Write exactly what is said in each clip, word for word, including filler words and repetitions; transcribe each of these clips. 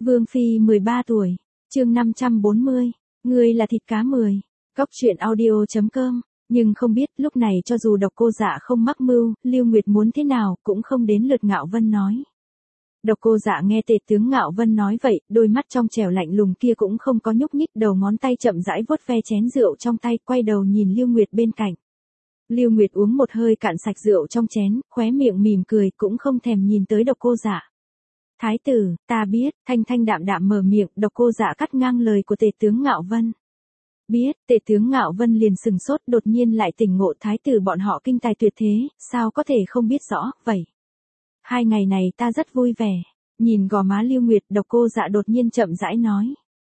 Vương Phi mười ba tuổi, chương năm trăm bốn mươi, ngươi là thịt cá mười, cóc truyện audio chấm com, nhưng không biết lúc này cho dù Độc Cô Dạ không mắc mưu, Lưu Nguyệt muốn thế nào cũng không đến lượt Ngạo Vân nói. Độc Cô Dạ nghe tề tướng Ngạo Vân nói vậy, đôi mắt trong trẻo lạnh lùng kia cũng không có nhúc nhích, đầu ngón tay chậm rãi vuốt ve chén rượu trong tay, quay đầu nhìn Lưu Nguyệt bên cạnh. Lưu Nguyệt uống một hơi cạn sạch rượu trong chén, khóe miệng mỉm cười, cũng không thèm nhìn tới Độc Cô Dạ. Thái tử, ta biết, thanh thanh đạm đạm mở miệng, Độc Cô Dạ cắt ngang lời của tề tướng Ngạo Vân. Biết, tề tướng Ngạo Vân liền sừng sốt, đột nhiên lại tỉnh ngộ, thái tử bọn họ kinh tài tuyệt thế, sao có thể không biết rõ, vậy. Hai ngày này ta rất vui vẻ, nhìn gò má Lưu Nguyệt, Độc Cô Dạ đột nhiên chậm rãi nói.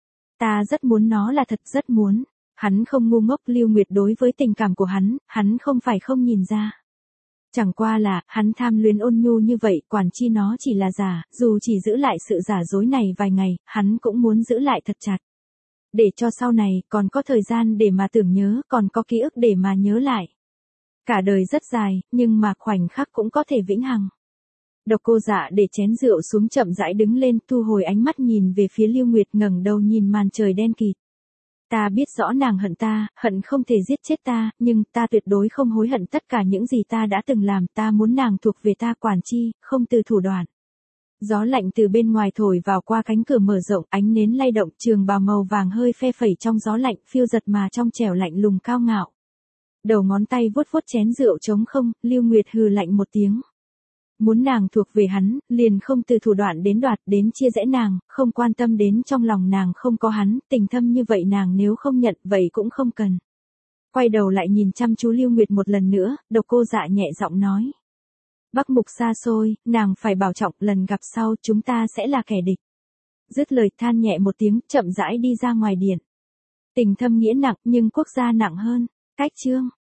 Ta rất muốn nó là thật, rất muốn. Hắn không ngu ngốc, Lưu Nguyệt đối với tình cảm của hắn, hắn không phải không nhìn ra. Chẳng qua là, hắn tham luyến ôn nhu như vậy, quản chi nó chỉ là giả, dù chỉ giữ lại sự giả dối này vài ngày, hắn cũng muốn giữ lại thật chặt. Để cho sau này, còn có thời gian để mà tưởng nhớ, còn có ký ức để mà nhớ lại. Cả đời rất dài, nhưng mà khoảnh khắc cũng có thể vĩnh hằng. Độc Cô Dạ để chén rượu xuống, chậm rãi đứng lên, thu hồi ánh mắt nhìn về phía Lưu Nguyệt, ngẩng đầu nhìn màn trời đen kịt. Ta biết rõ nàng hận ta, hận không thể giết chết ta, nhưng ta tuyệt đối không hối hận tất cả những gì ta đã từng làm, ta muốn nàng thuộc về ta, quản chi, không từ thủ đoạn. Gió lạnh từ bên ngoài thổi vào qua cánh cửa mở rộng, ánh nến lay động, trường bào màu vàng hơi phe phẩy trong gió lạnh, phiêu giật mà trong trẻo lạnh lùng cao ngạo. Đầu ngón tay vuốt vuốt chén rượu trống không, Lưu Nguyệt hừ lạnh một tiếng. Muốn nàng thuộc về hắn, liền không từ thủ đoạn đến đoạt, đến chia rẽ nàng, không quan tâm đến trong lòng nàng không có hắn, tình thâm như vậy nàng nếu không nhận, vậy cũng không cần. Quay đầu lại nhìn chăm chú Lưu Nguyệt một lần nữa, Độc Cô Dạ nhẹ giọng nói. Bắc Mục xa xôi, nàng phải bảo trọng, lần gặp sau chúng ta sẽ là kẻ địch. Dứt lời than nhẹ một tiếng, chậm rãi đi ra ngoài điện. Tình thâm nghĩa nặng nhưng quốc gia nặng hơn. Cách chương.